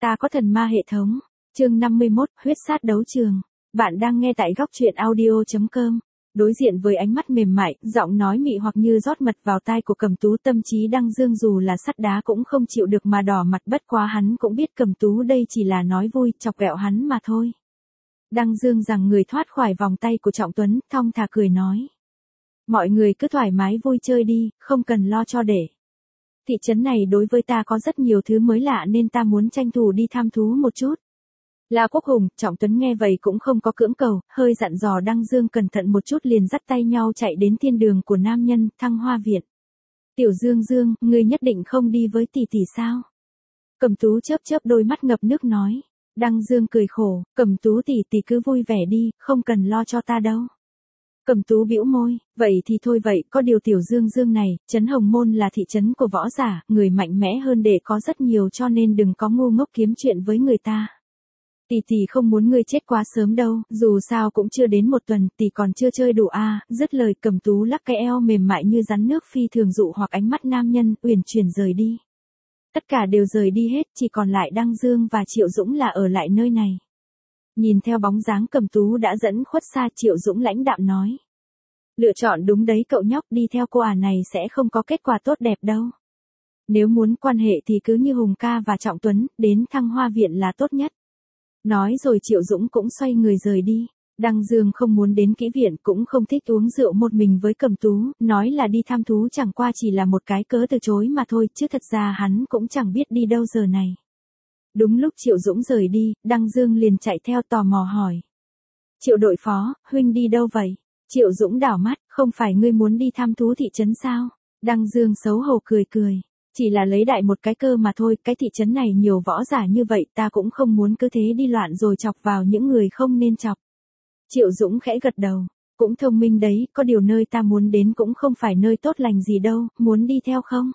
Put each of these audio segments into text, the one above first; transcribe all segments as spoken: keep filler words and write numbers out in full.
Ta có thần ma hệ thống. Chương năm mươi mốt, huyết sát đấu trường. Bạn đang nghe tại góc truyện audio chấm com. Đối diện với ánh mắt mềm mại, giọng nói mị hoặc như rót mật vào tai của Cẩm Tú, tâm trí Đăng Dương dù là sắt đá cũng không chịu được mà đỏ mặt, bất quá hắn cũng biết Cẩm Tú đây chỉ là nói vui, chọc ghẹo hắn mà thôi. Đăng Dương rằng người thoát khỏi vòng tay của Trọng Tuấn, thong thả cười nói. Mọi người cứ thoải mái vui chơi đi, không cần lo cho để. Thị trấn này đối với ta có rất nhiều thứ mới lạ nên ta muốn tranh thủ đi tham thú một chút. La Quốc Hùng, Trọng Tuấn nghe vậy cũng không có cưỡng cầu, hơi dặn dò Đăng Dương cẩn thận một chút liền dắt tay nhau chạy đến thiên đường của nam nhân, Thăng Hoa Viện. Tiểu Dương Dương, ngươi nhất định không đi với tỷ tỷ sao? Cẩm Tú chớp chớp đôi mắt ngập nước nói. Đăng Dương cười khổ, Cẩm Tú tỷ tỷ cứ vui vẻ đi, không cần lo cho ta đâu. Cẩm Tú bĩu môi, vậy thì thôi vậy, có điều Tiểu Dương Dương này, trấn Hồng Môn là thị trấn của võ giả, người mạnh mẽ hơn để có rất nhiều cho nên đừng có ngu ngốc kiếm chuyện với người ta. Tỷ tỷ không muốn ngươi chết quá sớm đâu, dù sao cũng chưa đến một tuần, tỷ còn chưa chơi đủ a. À. Dứt lời Cẩm Tú lắc cái eo mềm mại như rắn nước phi thường dụ hoặc ánh mắt nam nhân, uyển chuyển rời đi. Tất cả đều rời đi hết, chỉ còn lại Đăng Dương và Triệu Dũng là ở lại nơi này. Nhìn theo bóng dáng Cẩm Tú đã dẫn khuất xa, Triệu Dũng lãnh đạm nói. Lựa chọn đúng đấy cậu nhóc, đi theo cô ả này sẽ không có kết quả tốt đẹp đâu. Nếu muốn quan hệ thì cứ như Hùng ca và Trọng Tuấn, đến Thăng Hoa Viện là tốt nhất. Nói rồi Triệu Dũng cũng xoay người rời đi. Đăng Dương không muốn đến kỹ viện, cũng không thích uống rượu một mình với Cẩm Tú, nói là đi tham thú chẳng qua chỉ là một cái cớ từ chối mà thôi, chứ thật ra hắn cũng chẳng biết đi đâu giờ này. Đúng lúc Triệu Dũng rời đi, Đăng Dương liền chạy theo tò mò hỏi. Triệu đội phó, huynh đi đâu vậy? Triệu Dũng đảo mắt, không phải ngươi muốn đi tham thú thị trấn sao? Đăng Dương xấu hổ cười cười. Chỉ là lấy đại một cái cơ mà thôi, cái thị trấn này nhiều võ giả như vậy ta cũng không muốn cứ thế đi loạn rồi chọc vào những người không nên chọc. Triệu Dũng khẽ gật đầu. Cũng thông minh đấy, có điều nơi ta muốn đến cũng không phải nơi tốt lành gì đâu, muốn đi theo không?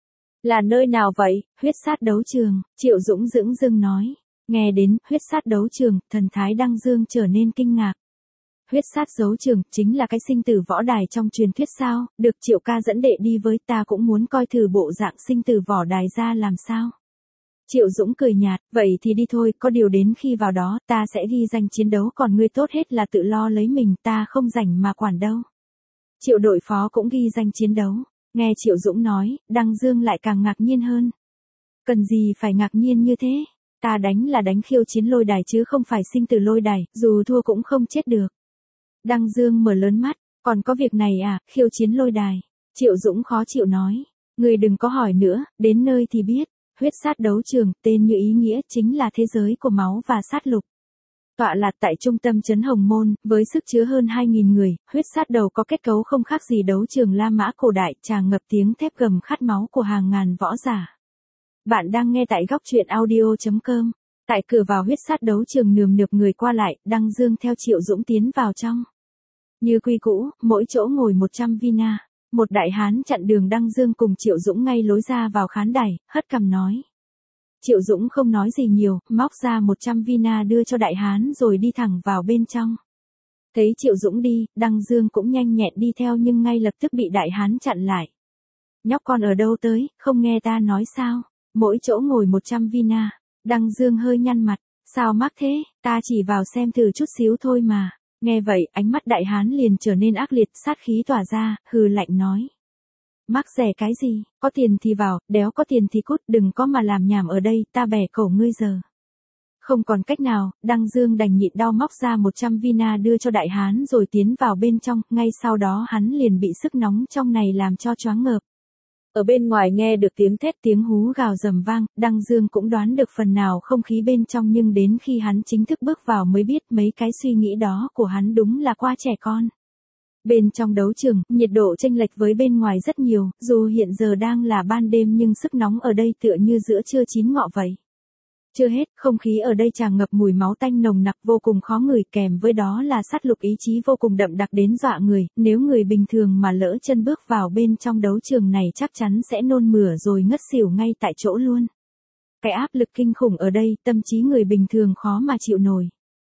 Là nơi nào vậy? Huyết sát đấu trường, Triệu Dũng dửng dưng nói. Nghe đến huyết sát đấu trường, thần thái Đăng Dương trở nên kinh ngạc. Huyết sát đấu trường, chính là cái sinh tử võ đài trong truyền thuyết sao, được Triệu ca dẫn đệ đi với, ta cũng muốn coi thử bộ dạng sinh tử võ đài ra làm sao. Triệu Dũng cười nhạt, vậy thì đi thôi, có điều đến khi vào đó, ta sẽ ghi danh chiến đấu còn ngươi tốt hết là tự lo lấy mình, ta không rảnh mà quản đâu. Triệu đội phó cũng ghi danh chiến đấu. Nghe Triệu Dũng nói, Đăng Dương lại càng ngạc nhiên hơn. Cần gì phải ngạc nhiên như thế? Ta đánh là đánh khiêu chiến lôi đài chứ không phải sinh tử lôi đài, dù thua cũng không chết được. Đăng Dương mở lớn mắt, còn có việc này à, khiêu chiến lôi đài. Triệu Dũng khó chịu nói. Người đừng có hỏi nữa, đến nơi thì biết. Huyết sát đấu trường, tên như ý nghĩa, chính là thế giới của máu và sát lục. Tọa lạc tại trung tâm trấn Hồng Môn, với sức chứa hơn hai nghìn người, huyết sát đầu có kết cấu không khác gì đấu trường La Mã cổ đại, tràn ngập tiếng thép gầm khát máu của hàng ngàn võ giả. Bạn đang nghe tại góc truyện audio chấm com. Tại cửa vào huyết sát đấu trường nườm nượp người qua lại, Đăng Dương theo Triệu Dũng tiến vào trong. Như quy cũ, mỗi chỗ ngồi một trăm vina. Một đại hán chặn đường Đăng Dương cùng Triệu Dũng ngay lối ra vào khán đài, hất cằm nói. Triệu Dũng không nói gì nhiều, móc ra một trăm vina đưa cho đại hán rồi đi thẳng vào bên trong. Thấy Triệu Dũng đi, Đăng Dương cũng nhanh nhẹn đi theo nhưng ngay lập tức bị đại hán chặn lại. Nhóc con ở đâu tới, không nghe ta nói sao? Mỗi chỗ ngồi một trăm vina. Đăng Dương hơi nhăn mặt, sao mắc thế, ta chỉ vào xem thử chút xíu thôi mà. Nghe vậy, ánh mắt đại hán liền trở nên ác liệt, sát khí tỏa ra, hừ lạnh nói. Mắc rẻ cái gì, có tiền thì vào, đéo có tiền thì cút, đừng có mà làm nhảm ở đây, ta bẻ cổ ngươi giờ. Không còn cách nào, Đăng Dương đành nhịn đau móc ra một trăm vina đưa cho đại hán rồi tiến vào bên trong, ngay sau đó hắn liền bị sức nóng trong này làm cho choáng ngợp. Ở bên ngoài nghe được tiếng thét tiếng hú gào rầm vang, Đăng Dương cũng đoán được phần nào không khí bên trong nhưng đến khi hắn chính thức bước vào mới biết mấy cái suy nghĩ đó của hắn đúng là quá trẻ con. Bên trong đấu trường, nhiệt độ chênh lệch với bên ngoài rất nhiều, dù hiện giờ đang là ban đêm nhưng sức nóng ở đây tựa như giữa trưa chín ngọ vậy. Chưa hết, không khí ở đây tràn ngập mùi máu tanh nồng nặc vô cùng khó ngửi, kèm với đó là sát lục ý chí vô cùng đậm đặc đến dọa người, nếu người bình thường mà lỡ chân bước vào bên trong đấu trường này chắc chắn sẽ nôn mửa rồi ngất xỉu ngay tại chỗ luôn. Cái áp lực kinh khủng ở đây, tâm trí người bình thường khó mà chịu nổi.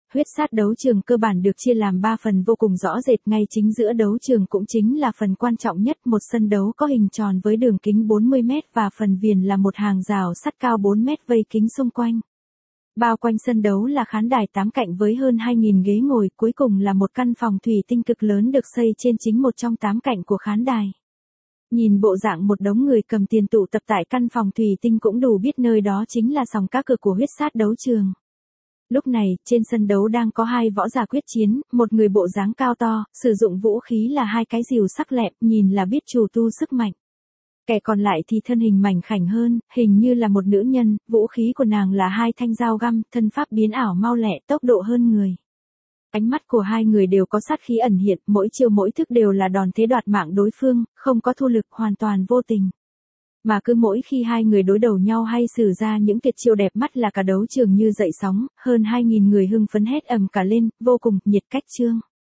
Huyết sát đấu trường cơ bản được chia làm ba phần vô cùng rõ rệt, ngay chính giữa đấu trường cũng chính là phần quan trọng nhất, một sân đấu có hình tròn với đường kính bốn mươi mét và phần viền là một hàng rào sắt cao bốn mét vây kín xung quanh. Bao quanh sân đấu là khán đài tám cạnh với hơn hai nghìn ghế ngồi, cuối cùng là một căn phòng thủy tinh cực lớn được xây trên chính một trong tám cạnh của khán đài. Nhìn bộ dạng một đống người cầm tiền tụ tập tại căn phòng thủy tinh cũng đủ biết nơi đó chính là sòng cá cược của huyết sát đấu trường. Lúc này, trên sân đấu đang có hai võ giả quyết chiến, một người bộ dáng cao to, sử dụng vũ khí là hai cái rìu sắc lẹm, nhìn là biết chủ tu sức mạnh. Kẻ còn lại thì thân hình mảnh khảnh hơn, hình như là một nữ nhân, vũ khí của nàng là hai thanh dao găm, thân pháp biến ảo mau lẹ, tốc độ hơn người. Ánh mắt của hai người đều có sát khí ẩn hiện, mỗi chiêu mỗi thức đều là đòn thế đoạt mạng đối phương, không có thu lực, hoàn toàn vô tình. Mà cứ mỗi khi hai người đối đầu nhau hay sử ra những tuyệt chiêu đẹp mắt là cả đấu trường như dậy sóng, hơn hai nghìn người hưng phấn hét ầm cả lên, vô cùng nhiệt cách trương.